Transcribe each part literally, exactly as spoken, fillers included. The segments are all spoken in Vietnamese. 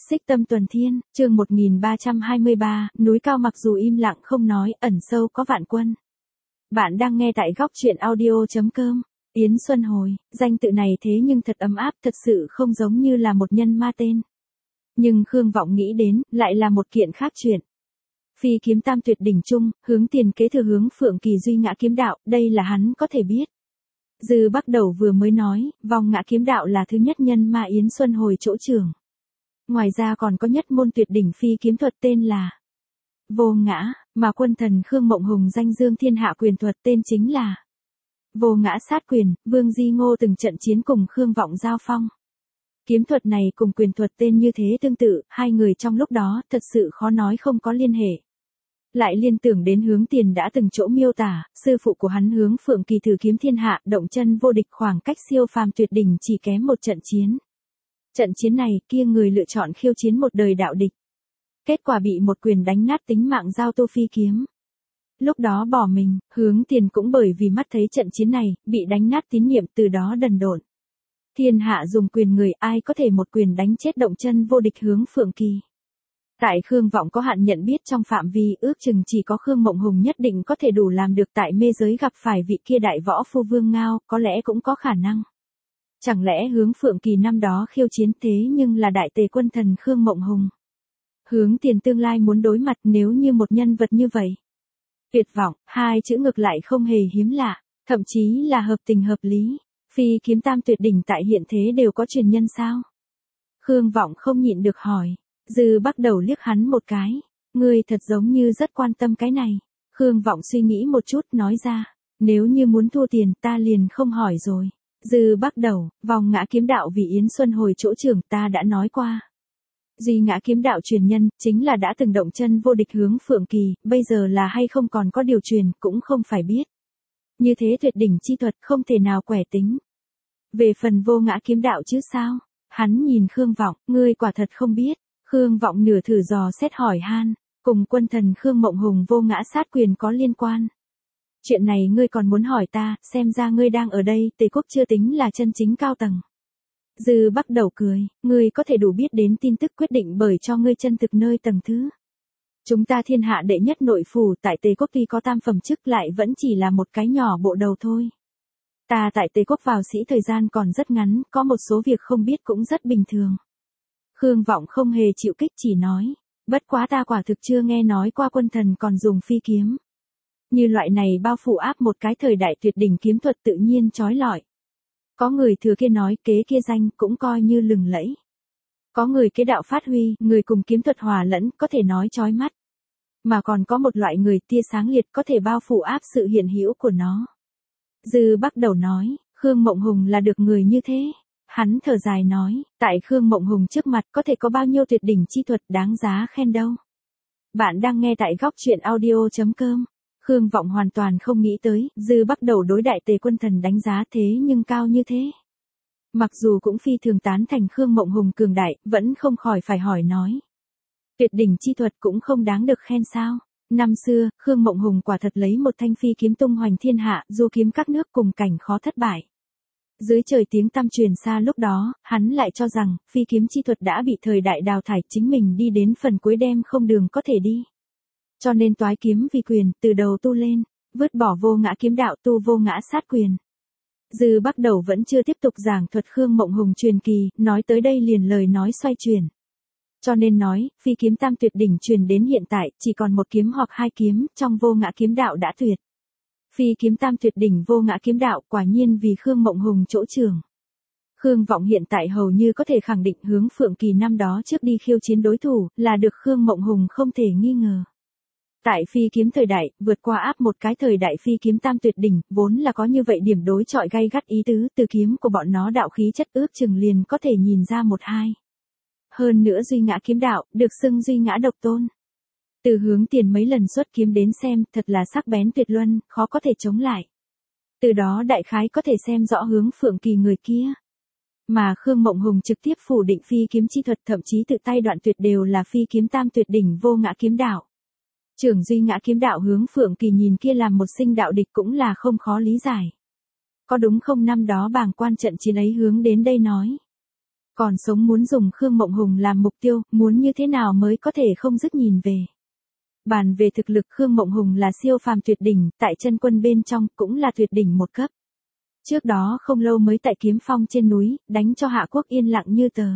Xích Tâm Tuần Thiên, chương một nghìn ba trăm hai mươi ba, núi cao mặc dù im lặng không nói, ẩn sâu có vạn quân. Bạn đang nghe tại góc truyện audio chấm com. Yến Xuân Hồi, danh tự này thế nhưng thật ấm áp, thật sự không giống như là một nhân ma tên. Nhưng Khương Vọng nghĩ đến, lại là một kiện khác chuyện. Phi kiếm tam tuyệt đỉnh trung, hướng tiền kế thừa hướng Phượng Kỳ duy ngã kiếm đạo, đây là hắn có thể biết. Dư Bắc Đầu vừa mới nói, vòng ngã kiếm đạo là thứ nhất nhân ma Yến Xuân Hồi chỗ trưởng. Ngoài ra còn có nhất môn tuyệt đỉnh phi kiếm thuật tên là Vô Ngã, mà quân thần Khương Mộng Hùng danh dương thiên hạ quyền thuật tên chính là Vô Ngã sát quyền. Vương Di Ngô từng trận chiến cùng Khương Vọng giao phong. Kiếm thuật này cùng quyền thuật tên như thế tương tự, hai người trong lúc đó thật sự khó nói không có liên hệ. Lại liên tưởng đến Hướng Tiền đã từng chỗ miêu tả, sư phụ của hắn Hướng Phượng Kỳ thử kiếm thiên hạ, động chân vô địch, khoảng cách siêu phàm tuyệt đỉnh chỉ kém một trận chiến. Trận chiến này, kia người lựa chọn khiêu chiến một đời đạo địch. Kết quả bị một quyền đánh nát tính mạng giao tô phi kiếm. Lúc đó bỏ mình, Hướng Tiền cũng bởi vì mắt thấy trận chiến này, bị đánh nát tín niệm, từ đó đần độn. Thiên hạ dùng quyền người, ai có thể một quyền đánh chết động chân vô địch Hướng Phượng Kỳ. Tại Khương Vọng có hạn nhận biết trong phạm vi, ước chừng chỉ có Khương Mộng Hùng nhất định có thể đủ làm được, tại mê giới gặp phải vị kia đại võ phu Vương Ngao, có lẽ cũng có khả năng. Chẳng lẽ Hướng Phượng Kỳ năm đó khiêu chiến thế nhưng là đại tề quân thần Khương Mộng Hùng. Hướng Tiền tương lai muốn đối mặt nếu như một nhân vật như vậy. Tuyệt vọng, hai chữ ngược lại không hề hiếm lạ, thậm chí là hợp tình hợp lý. Phi kiếm tam tuyệt đỉnh tại hiện thế đều có truyền nhân sao? Khương Vọng không nhịn được hỏi. Dư Bắc Đầu liếc hắn một cái. Ngươi thật giống như rất quan tâm cái này. Khương Vọng suy nghĩ một chút nói ra. Nếu như muốn thua tiền ta liền không hỏi rồi. Dư Bắc Đầu, vòng ngã kiếm đạo vì Yến Xuân Hồi chỗ trưởng ta đã nói qua. Duy ngã kiếm đạo truyền nhân, chính là đã từng động chân vô địch Hướng Phượng Kỳ, bây giờ là hay không còn có điều truyền, cũng không phải biết. Như thế tuyệt đỉnh chi thuật không thể nào quẻ tính. Về phần vô ngã kiếm đạo chứ sao? Hắn nhìn Khương Vọng, ngươi quả thật không biết. Khương Vọng nửa thử dò xét hỏi han, cùng quân thần Khương Mộng Hùng vô ngã sát quyền có liên quan. Chuyện này ngươi còn muốn hỏi ta, xem ra ngươi đang ở đây, Tề quốc chưa tính là chân chính cao tầng. Dư Bắc Đầu cười, ngươi có thể đủ biết đến tin tức quyết định bởi cho ngươi chân thực nơi tầng thứ. Chúng ta thiên hạ đệ nhất nội phủ tại Tề quốc tuy có tam phẩm chức lại vẫn chỉ là một cái nhỏ bộ đầu thôi. Ta tại Tề quốc vào sĩ thời gian còn rất ngắn, có một số việc không biết cũng rất bình thường. Khương Vọng không hề chịu kích chỉ nói, bất quá ta quả thực chưa nghe nói qua quân thần còn dùng phi kiếm. Như loại này bao phủ áp một cái thời đại tuyệt đỉnh kiếm thuật tự nhiên chói lọi. Có người thừa kia nói kế kia danh cũng coi như lừng lẫy. Có người kế đạo phát huy, người cùng kiếm thuật hòa lẫn có thể nói chói mắt. Mà còn có một loại người tia sáng liệt có thể bao phủ áp sự hiện hữu của nó. Dư Bắc Đầu nói, Khương Mộng Hùng là được người như thế. Hắn thở dài nói, tại Khương Mộng Hùng trước mặt có thể có bao nhiêu tuyệt đỉnh chi thuật đáng giá khen đâu. Bạn đang nghe tại góc truyện audio chấm com. Khương Vọng hoàn toàn không nghĩ tới, Dư Bắc Đầu đối đại tề quân thần đánh giá thế nhưng cao như thế. Mặc dù cũng phi thường tán thành Khương Mộng Hùng cường đại, vẫn không khỏi phải hỏi nói. Tuyệt đỉnh chi thuật cũng không đáng được khen sao. Năm xưa, Khương Mộng Hùng quả thật lấy một thanh phi kiếm tung hoành thiên hạ, du kiếm các nước cùng cảnh khó thất bại. Dưới trời tiếng tăm truyền xa lúc đó, hắn lại cho rằng, phi kiếm chi thuật đã bị thời đại đào thải, chính mình đi đến phần cuối đem không đường có thể đi. Cho nên toái kiếm vì quyền, từ đầu tu lên, vứt bỏ vô ngã kiếm đạo tu vô ngã sát quyền. Dư Bắc Đầu vẫn chưa tiếp tục giảng thuật Khương Mộng Hùng truyền kỳ, nói tới đây liền lời nói xoay chuyển. Cho nên nói, phi kiếm tam tuyệt đỉnh truyền đến hiện tại, chỉ còn một kiếm hoặc hai kiếm, trong vô ngã kiếm đạo đã tuyệt. Phi kiếm tam tuyệt đỉnh vô ngã kiếm đạo quả nhiên vì Khương Mộng Hùng chỗ trường. Khương Vọng hiện tại hầu như có thể khẳng định Hướng Phượng Kỳ năm đó trước đi khiêu chiến đối thủ, là được Khương Mộng Hùng không thể nghi ngờ. Tại phi kiếm thời đại, vượt qua áp một cái thời đại phi kiếm tam tuyệt đỉnh, vốn là có như vậy điểm đối chọi gay gắt ý tứ, từ kiếm của bọn nó đạo khí chất ước chừng liền có thể nhìn ra một hai. Hơn nữa duy ngã kiếm đạo, được xưng duy ngã độc tôn. Từ Hướng Tiền mấy lần xuất kiếm đến xem, thật là sắc bén tuyệt luân, khó có thể chống lại. Từ đó đại khái có thể xem rõ Hướng Phượng Kỳ người kia. Mà Khương Mộng Hùng trực tiếp phủ định phi kiếm chi thuật, thậm chí tự tay đoạn tuyệt đều là phi kiếm tam tuyệt đỉnh vô ngã kiếm đạo. Trưởng duy ngã kiếm đạo Hướng Phượng Kỳ nhìn kia làm một sinh đạo địch cũng là không khó lý giải. Có đúng không, năm đó bàng quan trận chiến ấy hướng đến đây nói. Còn sống muốn dùng Khương Mộng Hùng làm mục tiêu, muốn như thế nào mới có thể không dứt nhìn về. Bàn về thực lực Khương Mộng Hùng là siêu phàm tuyệt đỉnh, tại chân quân bên trong cũng là tuyệt đỉnh một cấp. Trước đó không lâu mới tại Kiếm Phong trên núi, đánh cho Hạ Quốc yên lặng như tờ.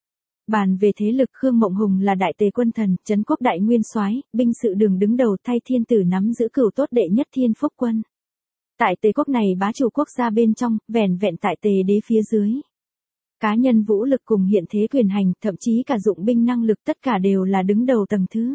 Bàn về thế lực Khương Mộng Hùng là đại tề quân thần, trấn quốc đại nguyên soái, binh sự đường đứng đầu thay thiên tử nắm giữ cửu tốt đệ nhất thiên phúc quân. Tại tề quốc này bá chủ quốc gia bên trong, vẻn vẹn tại tề đế phía dưới. Cá nhân vũ lực cùng hiện thế quyền hành, thậm chí cả dụng binh năng lực tất cả đều là đứng đầu tầng thứ.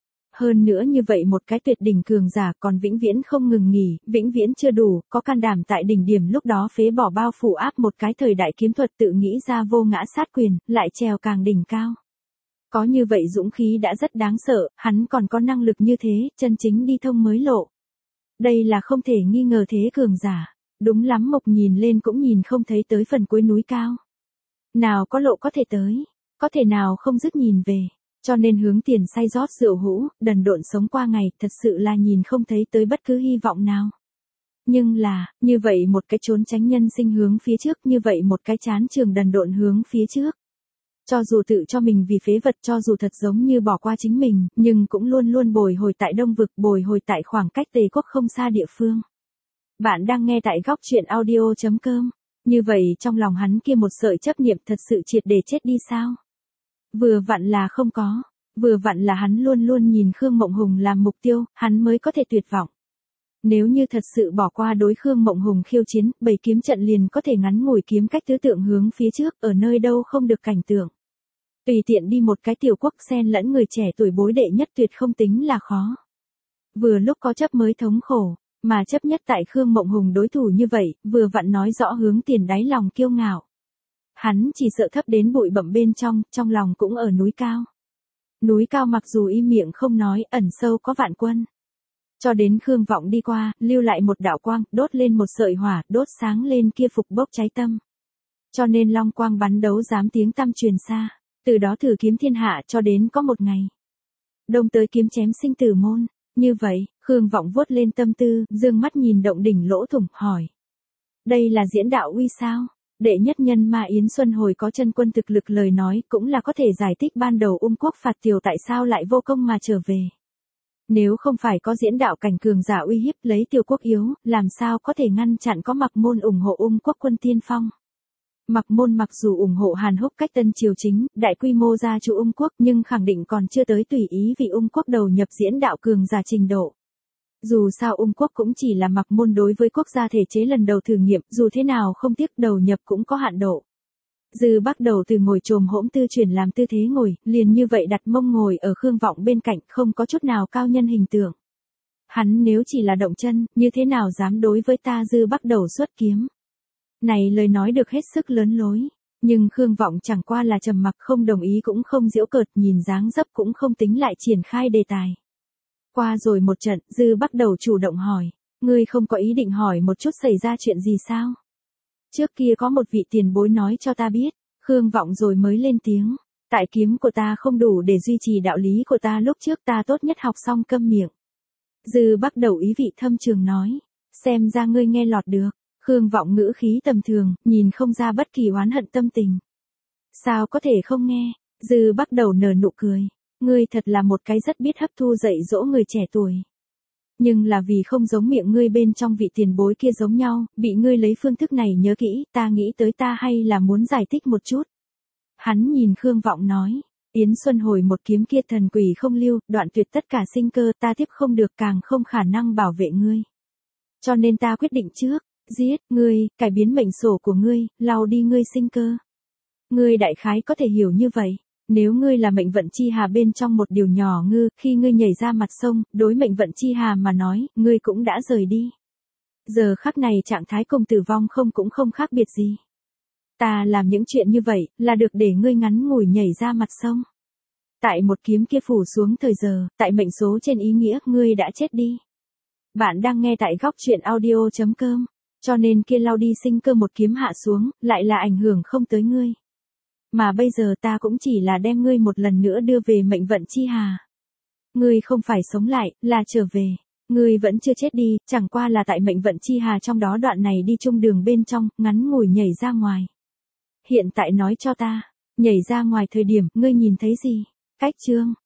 Hơn nữa như vậy một cái tuyệt đỉnh cường giả còn vĩnh viễn không ngừng nghỉ, vĩnh viễn chưa đủ, có can đảm tại đỉnh điểm lúc đó phế bỏ bao phủ áp một cái thời đại kiếm thuật tự nghĩ ra vô ngã sát quyền, lại trèo càng đỉnh cao. Có như vậy dũng khí đã rất đáng sợ, hắn còn có năng lực như thế, chân chính đi thông mới lộ. Đây là không thể nghi ngờ thế cường giả, đúng lắm Mộc nhìn lên cũng nhìn không thấy tới phần cuối núi cao. Nào có lộ có thể tới, có thể nào không dứt nhìn về. Cho nên hướng tiền say rót rượu hũ, đần độn sống qua ngày, thật sự là nhìn không thấy tới bất cứ hy vọng nào. Nhưng là, như vậy một cái trốn tránh nhân sinh hướng phía trước, như vậy một cái chán trường đần độn hướng phía trước. Cho dù tự cho mình vì phế vật, cho dù thật giống như bỏ qua chính mình, nhưng cũng luôn luôn bồi hồi tại Đông Vực, bồi hồi tại khoảng cách Tề quốc không xa địa phương. Bạn đang nghe tại góc truyện audio chấm com. Như vậy trong lòng hắn kia một sợi chấp niệm thật sự triệt để chết đi sao? Vừa vặn là không có, vừa vặn là hắn luôn luôn nhìn Khương Mộng Hùng làm mục tiêu, hắn mới có thể tuyệt vọng. Nếu như thật sự bỏ qua đối Khương Mộng Hùng khiêu chiến, bảy kiếm trận liền có thể ngắn ngủi kiếm cách tứ tượng hướng phía trước, ở nơi đâu không được cảnh tượng. Tùy tiện đi một cái tiểu quốc xen lẫn người trẻ tuổi bối đệ nhất tuyệt không tính là khó. Vừa lúc có chấp mới thống khổ, mà chấp nhất tại Khương Mộng Hùng đối thủ như vậy, vừa vặn nói rõ hướng tiền đáy lòng kiêu ngạo. Hắn chỉ sợ thấp đến bụi bặm bên trong, trong lòng cũng ở núi cao. Núi cao mặc dù im miệng không nói, ẩn sâu có vạn quân. Cho đến Khương Vọng đi qua, lưu lại một đạo quang, đốt lên một sợi hỏa, đốt sáng lên kia phục bốc cháy tâm. Cho nên long quang bắn đấu dám tiếng tăm truyền xa, từ đó thử kiếm thiên hạ cho đến có một ngày. Đông tới kiếm chém sinh tử môn, như vậy, Khương Vọng vuốt lên tâm tư, dương mắt nhìn động đỉnh lỗ thủng, hỏi. Đây là diễn đạo uy sao? Đệ nhất nhân Ma Yến Xuân hồi có chân quân thực lực lời nói cũng là có thể giải thích ban đầu ung quốc phạt Tiều tại sao lại vô công mà trở về. Nếu không phải có diễn đạo cảnh cường giả uy hiếp lấy Tiều quốc yếu, làm sao có thể ngăn chặn có Mặc Môn ủng hộ ung quốc quân tiên phong. Mặc Môn mặc dù ủng hộ Hàn Húc cách tân triều chính, đại quy mô gia chủ ung quốc nhưng khẳng định còn chưa tới tùy ý vì ung quốc đầu nhập diễn đạo cường giả trình độ. Dù sao ung quốc cũng chỉ là Mặc Môn đối với quốc gia thể chế lần đầu thử nghiệm, dù thế nào không tiếc đầu nhập cũng có hạn độ. Dư bắt đầu từ ngồi trồm hỗn tư chuyển làm tư thế ngồi, liền như vậy đặt mông ngồi ở Khương Vọng bên cạnh, không có chút nào cao nhân hình tượng. Hắn nếu chỉ là động chân, như thế nào dám đối với ta Dư bắt đầu xuất kiếm. Này lời nói được hết sức lớn lối, nhưng Khương Vọng chẳng qua là trầm mặc không đồng ý cũng không giễu cợt, nhìn dáng dấp cũng không tính lại triển khai đề tài. Qua rồi một trận, Dư bắt đầu chủ động hỏi, ngươi không có ý định hỏi một chút xảy ra chuyện gì sao? Trước kia có một vị tiền bối nói cho ta biết, Khương Vọng rồi mới lên tiếng, tại kiếm của ta không đủ để duy trì đạo lý của ta lúc trước ta tốt nhất học xong câm miệng. Dư bắt đầu ý vị thâm trường nói, xem ra ngươi nghe lọt được, Khương Vọng ngữ khí tầm thường, nhìn không ra bất kỳ oán hận tâm tình. Sao có thể không nghe, Dư bắt đầu nở nụ cười. Ngươi thật là một cái rất biết hấp thu dạy dỗ người trẻ tuổi. Nhưng là vì không giống miệng ngươi bên trong vị tiền bối kia giống nhau, bị ngươi lấy phương thức này nhớ kỹ, ta nghĩ tới ta hay là muốn giải thích một chút. Hắn nhìn Khương Vọng nói, Yến Xuân hồi một kiếm kia thần quỷ không lưu, đoạn tuyệt tất cả sinh cơ, ta tiếp không được càng không khả năng bảo vệ ngươi. Cho nên ta quyết định trước, giết ngươi, cải biến mệnh sổ của ngươi, lau đi ngươi sinh cơ. Ngươi đại khái có thể hiểu như vậy. Nếu ngươi là mệnh vận chi hà bên trong một điều nhỏ ngư, khi ngươi nhảy ra mặt sông, đối mệnh vận chi hà mà nói, ngươi cũng đã rời đi. Giờ khắc này trạng thái cùng tử vong không cũng không khác biệt gì. Ta làm những chuyện như vậy, là được để ngươi ngắn ngủi nhảy ra mặt sông. Tại một kiếm kia phủ xuống thời giờ, tại mệnh số trên ý nghĩa, ngươi đã chết đi. Bạn đang nghe tại góc truyện audio chấm com, cho nên kia lau đi sinh cơ một kiếm hạ xuống, lại là ảnh hưởng không tới ngươi. Mà bây giờ ta cũng chỉ là đem ngươi một lần nữa đưa về mệnh vận chi hà. Ngươi không phải sống lại, là trở về. Ngươi vẫn chưa chết đi, chẳng qua là tại mệnh vận chi hà trong đó đoạn này đi chung đường bên trong, ngắn ngủi nhảy ra ngoài. Hiện tại nói cho ta, Nhảy ra ngoài thời điểm, ngươi nhìn thấy gì? Cách chương.